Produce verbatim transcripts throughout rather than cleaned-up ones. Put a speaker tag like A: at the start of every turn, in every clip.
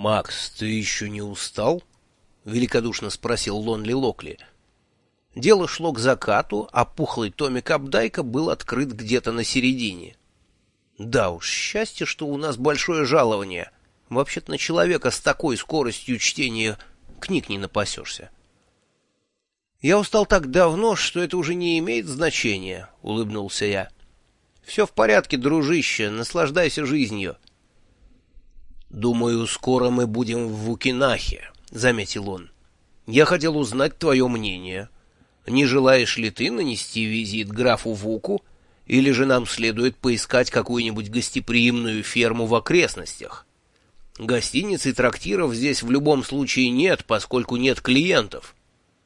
A: «Макс, ты еще не устал?» — великодушно спросил Лонли Локли. Дело шло к закату, а пухлый томик Апдайка был открыт где-то на середине. Да уж, счастье, что у нас большое жалование. Вообще-то на человека с такой скоростью чтения книг не напасешься. «Я устал так давно, что это уже не имеет значения», — улыбнулся я. «Все в порядке, дружище, наслаждайся жизнью». «Думаю, скоро мы будем в Вукинахе», — заметил он. «Я хотел узнать твое мнение. Не желаешь ли ты нанести визит графу Вуку, или же нам следует поискать какую-нибудь гостеприимную ферму в окрестностях? Гостиниц и трактиров здесь в любом случае нет, поскольку нет клиентов».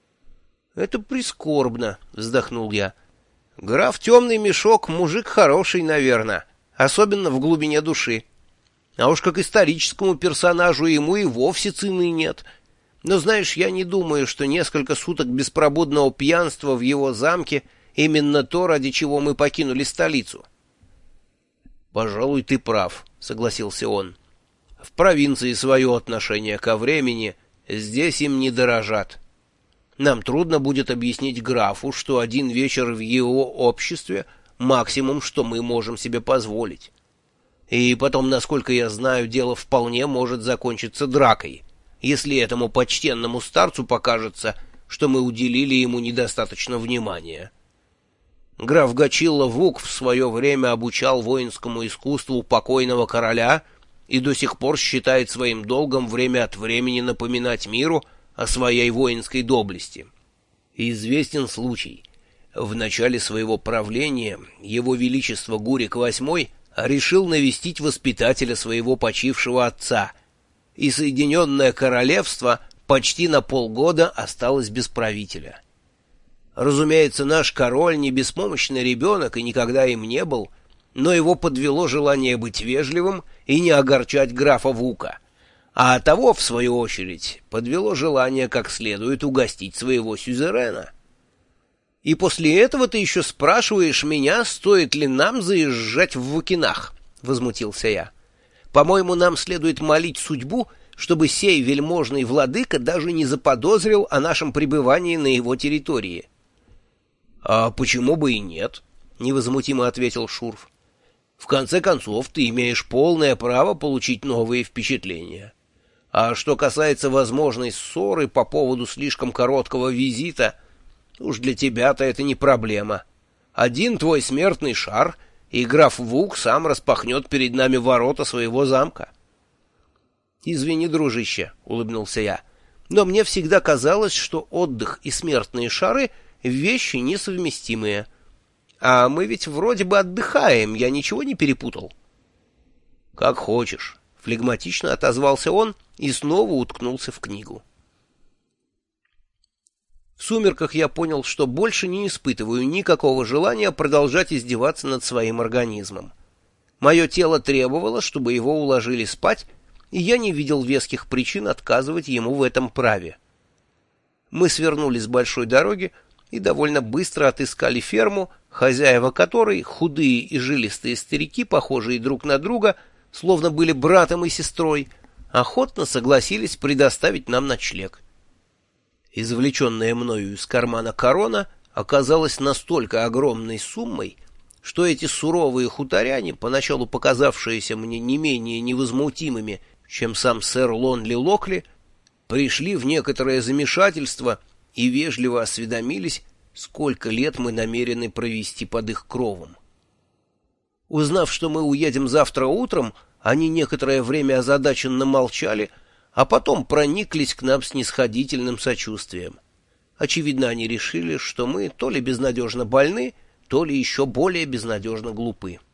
A: «Это прискорбно», — вздохнул я. «Граф Темный Мешок — мужик хороший, наверное, особенно в глубине души. А уж как историческому персонажу ему и вовсе цены нет. Но, знаешь, я не думаю, что несколько суток беспробудного пьянства в его замке именно то, ради чего мы покинули столицу». «Пожалуй, ты прав», — согласился он. «В провинции свое отношение ко времени, здесь им не дорожат. Нам трудно будет объяснить графу, что один вечер в его обществе — максимум, что мы можем себе позволить. И потом, насколько я знаю, дело вполне может закончиться дракой, если этому почтенному старцу покажется, что мы уделили ему недостаточно внимания. Граф Гачилла Вук в свое время обучал воинскому искусству покойного короля и до сих пор считает своим долгом время от времени напоминать миру о своей воинской доблести. Известен случай. В начале своего правления его величество Гурик восьмой решил навестить воспитателя своего почившего отца, и Соединенное Королевство почти на полгода осталось без правителя. Разумеется, наш король не беспомощный ребенок и никогда им не был, но его подвело желание быть вежливым и не огорчать графа Вука, а того, в свою очередь, подвело желание как следует угостить своего сюзерена. И после этого ты еще спрашиваешь меня, стоит ли нам заезжать в Вукинах, — возмутился я. По-моему, нам следует молить судьбу, чтобы сей вельможный владыка даже не заподозрил о нашем пребывании на его территории. — А почему бы и нет? — невозмутимо ответил Шурф. — В конце концов, ты имеешь полное право получить новые впечатления. А что касается возможной ссоры по поводу слишком короткого визита, уж для тебя-то это не проблема. Один твой смертный шар, и граф Вук сам распахнет перед нами ворота своего замка. — Извини, дружище, — улыбнулся я, — но мне всегда казалось, что отдых и смертные шары — вещи несовместимые. А мы ведь вроде бы отдыхаем, я ничего не перепутал. — Как хочешь, — флегматично отозвался он и снова уткнулся в книгу. В сумерках я понял, что больше не испытываю никакого желания продолжать издеваться над своим организмом. Мое тело требовало, чтобы его уложили спать, и я не видел веских причин отказывать ему в этом праве. Мы свернули с большой дороги и довольно быстро отыскали ферму, хозяева которой, худые и жилистые старики, похожие друг на друга, словно были братом и сестрой, охотно согласились предоставить нам ночлег. Извлеченная мною из кармана корона оказалась настолько огромной суммой, что эти суровые хуторяне, поначалу показавшиеся мне не менее невозмутимыми, чем сам сэр Лонли Локли, пришли в некоторое замешательство и вежливо осведомились, сколько лет мы намерены провести под их кровом. Узнав, что мы уедем завтра утром, они некоторое время озадаченно молчали, а потом прониклись к нам снисходительным сочувствием. Очевидно, они решили, что мы то ли безнадежно больны, то ли еще более безнадежно глупы.